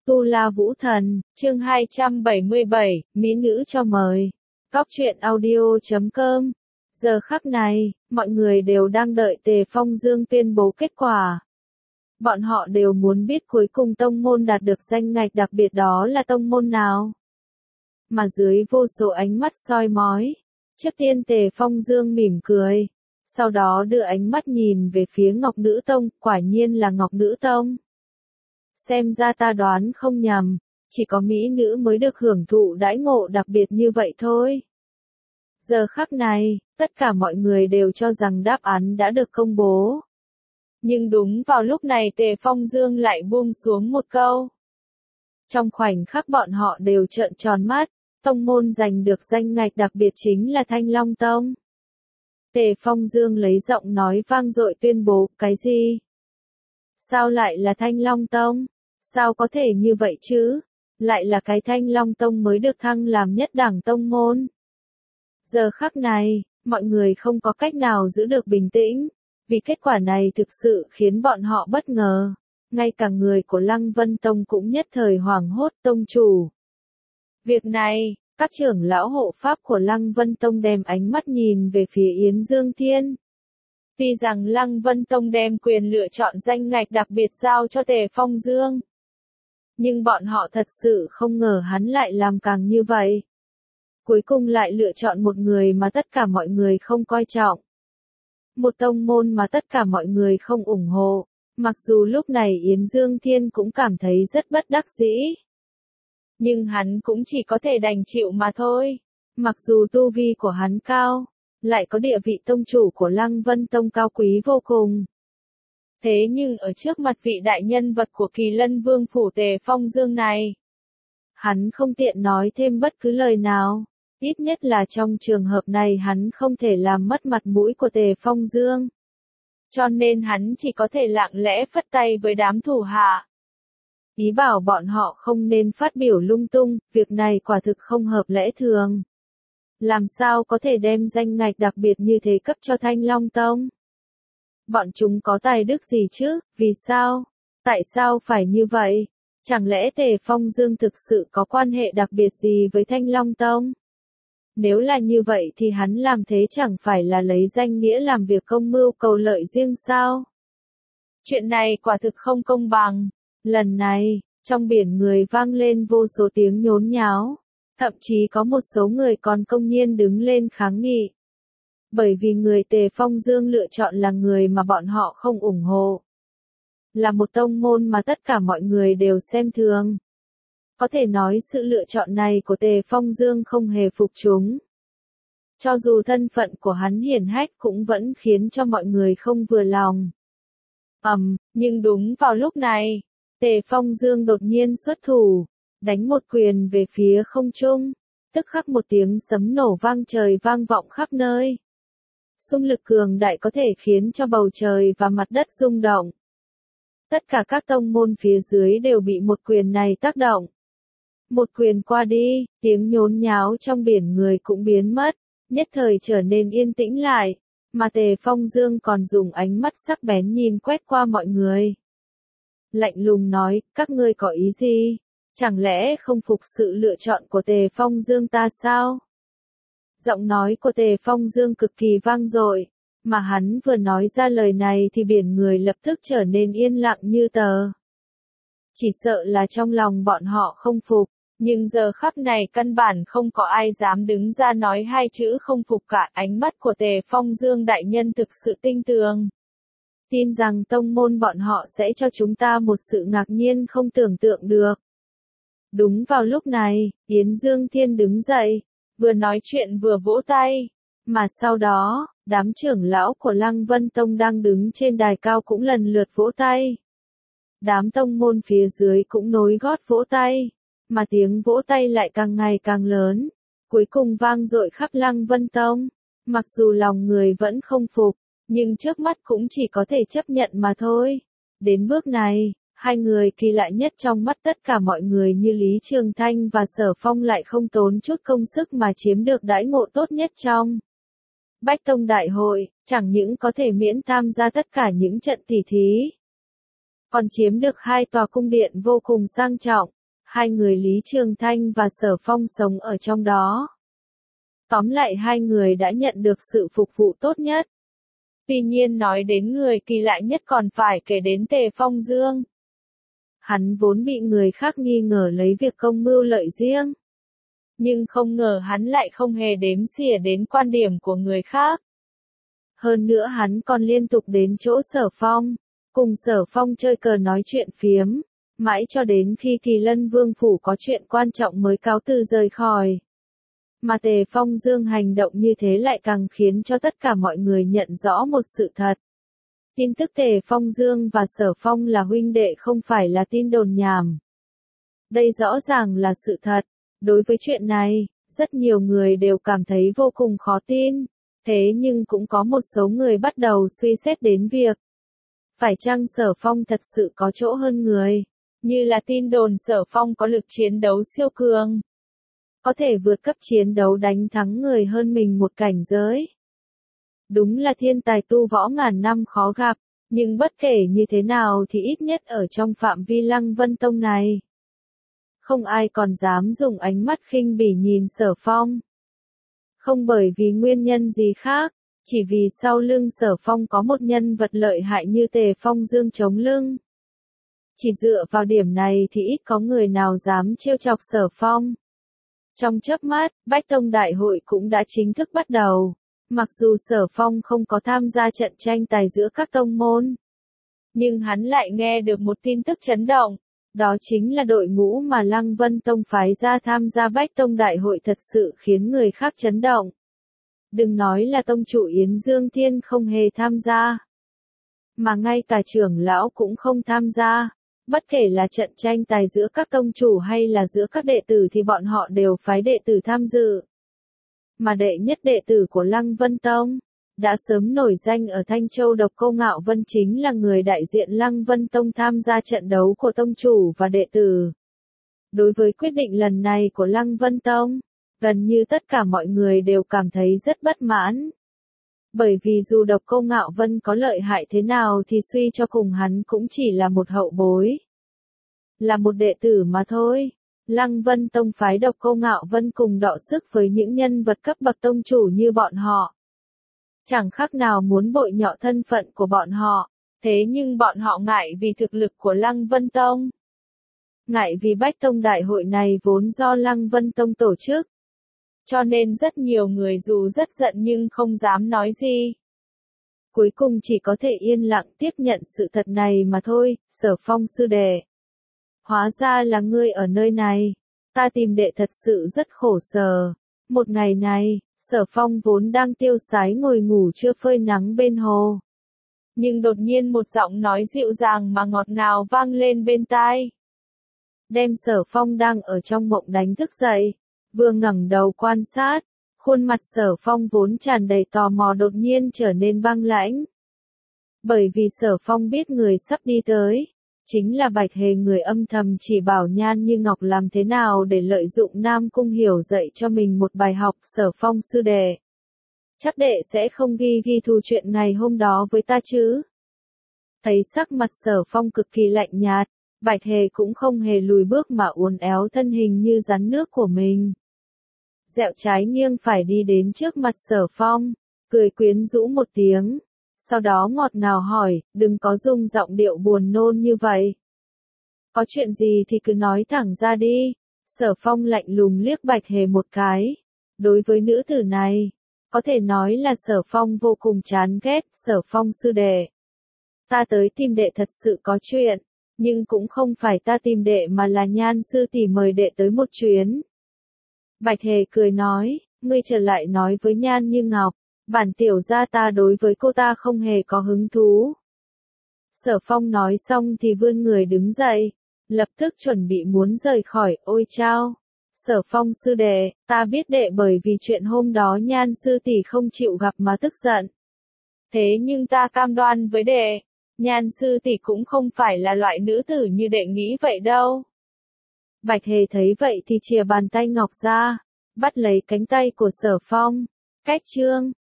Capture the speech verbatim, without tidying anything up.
Tu La Vũ Thần, chương hai trăm bảy mươi bảy, Mỹ nữ cho mời. Cóc truyện audio chấm com. Giờ khắc này, mọi người đều đang đợi Tề Phong Dương tuyên bố kết quả. Bọn họ đều muốn biết cuối cùng tông môn đạt được danh ngạch đặc biệt đó là tông môn nào. Mà dưới vô số ánh mắt soi mói, trước tiên Tề Phong Dương mỉm cười, sau đó đưa ánh mắt nhìn về phía Ngọc Nữ Tông, quả nhiên là Ngọc Nữ Tông. Xem ra ta đoán không nhầm, chỉ có mỹ nữ mới được hưởng thụ đãi ngộ đặc biệt như vậy thôi. Giờ khắc này, tất cả mọi người đều cho rằng đáp án đã được công bố. Nhưng đúng vào lúc này Tề Phong Dương lại buông xuống một câu. Trong khoảnh khắc bọn họ đều trợn tròn mắt, tông môn giành được danh ngạch đặc biệt chính là Thanh Long Tông. Tề Phong Dương lấy giọng nói vang dội tuyên bố, cái gì? Sao lại là Thanh Long Tông? Sao có thể như vậy chứ? Lại là cái Thanh Long Tông mới được thăng làm nhất đẳng tông môn. Giờ khắc này, mọi người không có cách nào giữ được bình tĩnh, vì kết quả này thực sự khiến bọn họ bất ngờ. Ngay cả người của Lăng Vân Tông cũng nhất thời hoảng hốt, tông chủ. Việc này, các trưởng lão hộ pháp của Lăng Vân Tông đem ánh mắt nhìn về phía Yến Dương Thiên. Tuy rằng Lăng Vân Tông đem quyền lựa chọn danh ngạch đặc biệt giao cho Tề Phong Dương, nhưng bọn họ thật sự không ngờ hắn lại làm càng như vậy. Cuối cùng lại lựa chọn một người mà tất cả mọi người không coi trọng. Một tông môn mà tất cả mọi người không ủng hộ, mặc dù lúc này Yến Dương Thiên cũng cảm thấy rất bất đắc dĩ. Nhưng hắn cũng chỉ có thể đành chịu mà thôi, mặc dù tu vi của hắn cao, lại có địa vị tông chủ của Lăng Vân Tông cao quý vô cùng. Thế nhưng ở trước mặt vị đại nhân vật của Kỳ Lân Vương phủ Tề Phong Dương này, hắn không tiện nói thêm bất cứ lời nào, ít nhất là trong trường hợp này hắn không thể làm mất mặt mũi của Tề Phong Dương. Cho nên hắn chỉ có thể lặng lẽ phất tay với đám thủ hạ. Ý bảo bọn họ không nên phát biểu lung tung, việc này quả thực không hợp lẽ thường. Làm sao có thể đem danh ngạch đặc biệt như thế cấp cho Thanh Long Tông? Bọn chúng có tài đức gì chứ, vì sao? Tại sao phải như vậy? Chẳng lẽ Tề Phong Dương thực sự có quan hệ đặc biệt gì với Thanh Long Tông? Nếu là như vậy thì hắn làm thế chẳng phải là lấy danh nghĩa làm việc công mưu cầu lợi riêng sao? Chuyện này quả thực không công bằng. Lần này, trong biển người vang lên vô số tiếng nhốn nháo. Thậm chí có một số người còn công nhiên đứng lên kháng nghị. Bởi vì người Tề Phong Dương lựa chọn là người mà bọn họ không ủng hộ. Là một tông môn mà tất cả mọi người đều xem thường. Có thể nói sự lựa chọn này của Tề Phong Dương không hề phục chúng. Cho dù thân phận của hắn hiển hách cũng vẫn khiến cho mọi người không vừa lòng. Ầm, um, nhưng đúng vào lúc này, Tề Phong Dương đột nhiên xuất thủ, đánh một quyền về phía không trung, tức khắc một tiếng sấm nổ vang trời vang vọng khắp nơi. Xung lực cường đại có thể khiến cho bầu trời và mặt đất rung động. Tất cả các tông môn phía dưới đều bị một quyền này tác động. Một quyền qua đi, tiếng nhốn nháo trong biển người cũng biến mất, nhất thời trở nên yên tĩnh lại, mà Tề Phong Dương còn dùng ánh mắt sắc bén nhìn quét qua mọi người. Lạnh lùng nói, các ngươi có ý gì? Chẳng lẽ không phục sự lựa chọn của Tề Phong Dương ta sao? Giọng nói của Tề Phong Dương cực kỳ vang dội, mà hắn vừa nói ra lời này thì biển người lập tức trở nên yên lặng như tờ. Chỉ sợ là trong lòng bọn họ không phục, nhưng giờ khắc này căn bản không có ai dám đứng ra nói hai chữ không phục cả. Ánh mắt của Tề Phong Dương đại nhân thực sự tinh tường. Tin rằng tông môn bọn họ sẽ cho chúng ta một sự ngạc nhiên không tưởng tượng được. Đúng vào lúc này, Yến Dương Thiên đứng dậy, vừa nói chuyện vừa vỗ tay, mà sau đó, đám trưởng lão của Lăng Vân Tông đang đứng trên đài cao cũng lần lượt vỗ tay. Đám tông môn phía dưới cũng nối gót vỗ tay, mà tiếng vỗ tay lại càng ngày càng lớn, cuối cùng vang dội khắp Lăng Vân Tông. Mặc dù lòng người vẫn không phục, nhưng trước mắt cũng chỉ có thể chấp nhận mà thôi. Đến bước này, hai người kỳ lạ nhất trong mắt tất cả mọi người như Lý Trường Thanh và Sở Phong lại không tốn chút công sức mà chiếm được đãi ngộ tốt nhất trong Bách Tông Đại hội, chẳng những có thể miễn tham gia tất cả những trận tỷ thí, còn chiếm được hai tòa cung điện vô cùng sang trọng, Hai người Lý Trường Thanh và Sở Phong sống ở trong đó. Tóm lại hai người đã nhận được sự phục vụ tốt nhất. Tuy nhiên nói đến người kỳ lạ nhất còn phải kể đến Tề Phong Dương. Hắn vốn bị người khác nghi ngờ lấy việc công mưu lợi riêng. Nhưng không ngờ hắn lại không hề đếm xỉa đến quan điểm của người khác. Hơn nữa hắn còn liên tục đến chỗ Sở Phong, cùng Sở Phong chơi cờ nói chuyện phiếm, mãi cho đến khi Kỳ Lân Vương phủ có chuyện quan trọng mới cáo từ rời khỏi. Mà Tề Phong Dương hành động như thế lại càng khiến cho tất cả mọi người nhận rõ một sự thật. Tin tức Tề Phong Dương và Sở Phong là huynh đệ không phải là tin đồn nhảm. Đây rõ ràng là sự thật. Đối với chuyện này, rất nhiều người đều cảm thấy vô cùng khó tin. Thế nhưng cũng có một số người bắt đầu suy xét đến việc phải chăng Sở Phong thật sự có chỗ hơn người, như là tin đồn Sở Phong có lực chiến đấu siêu cường, có thể vượt cấp chiến đấu đánh thắng người hơn mình một cảnh giới. Đúng là thiên tài tu võ ngàn năm khó gặp, nhưng bất kể như thế nào thì ít nhất ở trong phạm vi Lăng Vân Tông này, không ai còn dám dùng ánh mắt khinh bỉ nhìn Sở Phong. Không bởi vì nguyên nhân gì khác, chỉ vì sau lưng Sở Phong có một nhân vật lợi hại như Tề Phong Dương chống lưng. Chỉ dựa vào điểm này thì ít có người nào dám trêu chọc Sở Phong. Trong chớp mắt, Bách Tông Đại hội cũng đã chính thức bắt đầu. Mặc dù Sở Phong không có tham gia trận tranh tài giữa các tông môn, nhưng hắn lại nghe được một tin tức chấn động. Đó chính là đội ngũ mà Lăng Vân Tông phái ra tham gia Bách Tông Đại hội thật sự khiến người khác chấn động. Đừng nói là tông chủ Yến Dương Thiên không hề tham gia, mà ngay cả trưởng lão cũng không tham gia. Bất kể là trận tranh tài giữa các tông chủ hay là giữa các đệ tử thì bọn họ đều phái đệ tử tham dự. Mà đệ nhất đệ tử của Lăng Vân Tông đã sớm nổi danh ở Thanh Châu Độc Cô Ngạo Vân chính là người đại diện Lăng Vân Tông tham gia trận đấu của tông chủ và đệ tử. Đối với quyết định lần này của Lăng Vân Tông, gần như tất cả mọi người đều cảm thấy rất bất mãn. Bởi vì dù Độc Cô Ngạo Vân có lợi hại thế nào thì suy cho cùng hắn cũng chỉ là một hậu bối, là một đệ tử mà thôi. Lăng Vân Tông phái Độc Cô Ngạo Vân cùng đọ sức với những nhân vật cấp bậc tông chủ như bọn họ, chẳng khác nào muốn bội nhọ thân phận của bọn họ. Thế nhưng bọn họ ngại vì thực lực của Lăng Vân Tông, ngại vì Bách Tông Đại hội này vốn do Lăng Vân Tông tổ chức, cho nên rất nhiều người dù rất giận nhưng không dám nói gì. Cuối cùng chỉ có thể yên lặng tiếp nhận sự thật này mà thôi. Sở Phong sư đệ, hóa ra là ngươi ở nơi này, ta tìm đệ thật sự rất khổ sở. Một ngày này, Sở Phong vốn đang tiêu sái ngồi ngủ trưa phơi nắng bên hồ. Nhưng đột nhiên một giọng nói dịu dàng mà ngọt ngào vang lên bên tai, đem Sở Phong đang ở trong mộng đánh thức dậy. Vừa ngẩng đầu quan sát, khuôn mặt Sở Phong vốn tràn đầy tò mò đột nhiên trở nên băng lãnh. Bởi vì Sở Phong biết người sắp đi tới, chính là Bạch Hề, người âm thầm chỉ bảo Nhan Như Ngọc làm thế nào để lợi dụng Nam Cung Hiểu dạy cho mình một bài học. Sở Phong sư đệ, chắc đệ sẽ không ghi ghi thù chuyện ngày hôm đó với ta chứ? Thấy sắc mặt Sở Phong cực kỳ lạnh nhạt, Bạch Hề cũng không hề lùi bước mà uốn éo thân hình như rắn nước của mình, dẹo trái nghiêng phải đi đến trước mặt Sở Phong, cười quyến rũ một tiếng, sau đó ngọt ngào hỏi, đừng có dùng giọng điệu buồn nôn như vậy. Có chuyện gì thì cứ nói thẳng ra đi. Sở Phong lạnh lùng liếc Bạch Hề một cái. Đối với nữ tử này, có thể nói là Sở Phong vô cùng chán ghét. Sở Phong sư đệ, ta tới tìm đệ thật sự có chuyện, nhưng cũng không phải ta tìm đệ mà là Nhan sư tỷ mời đệ tới một chuyến. Bạch Hề cười nói, ngươi trở lại nói với Nhan Như Ngọc, bản tiểu gia ta đối với cô ta không hề có hứng thú. Sở Phong nói xong thì vươn người đứng dậy, lập tức chuẩn bị muốn rời khỏi. Ôi chao! Sở Phong sư đệ, ta biết đệ bởi vì chuyện hôm đó Nhan sư tỷ không chịu gặp mà tức giận. Thế nhưng ta cam đoan với đệ, Nhan sư tỷ cũng không phải là loại nữ tử như đệ nghĩ vậy đâu. Bạch Hề thấy vậy thì chìa bàn tay ngọc ra, bắt lấy cánh tay của Sở Phong. Cách chương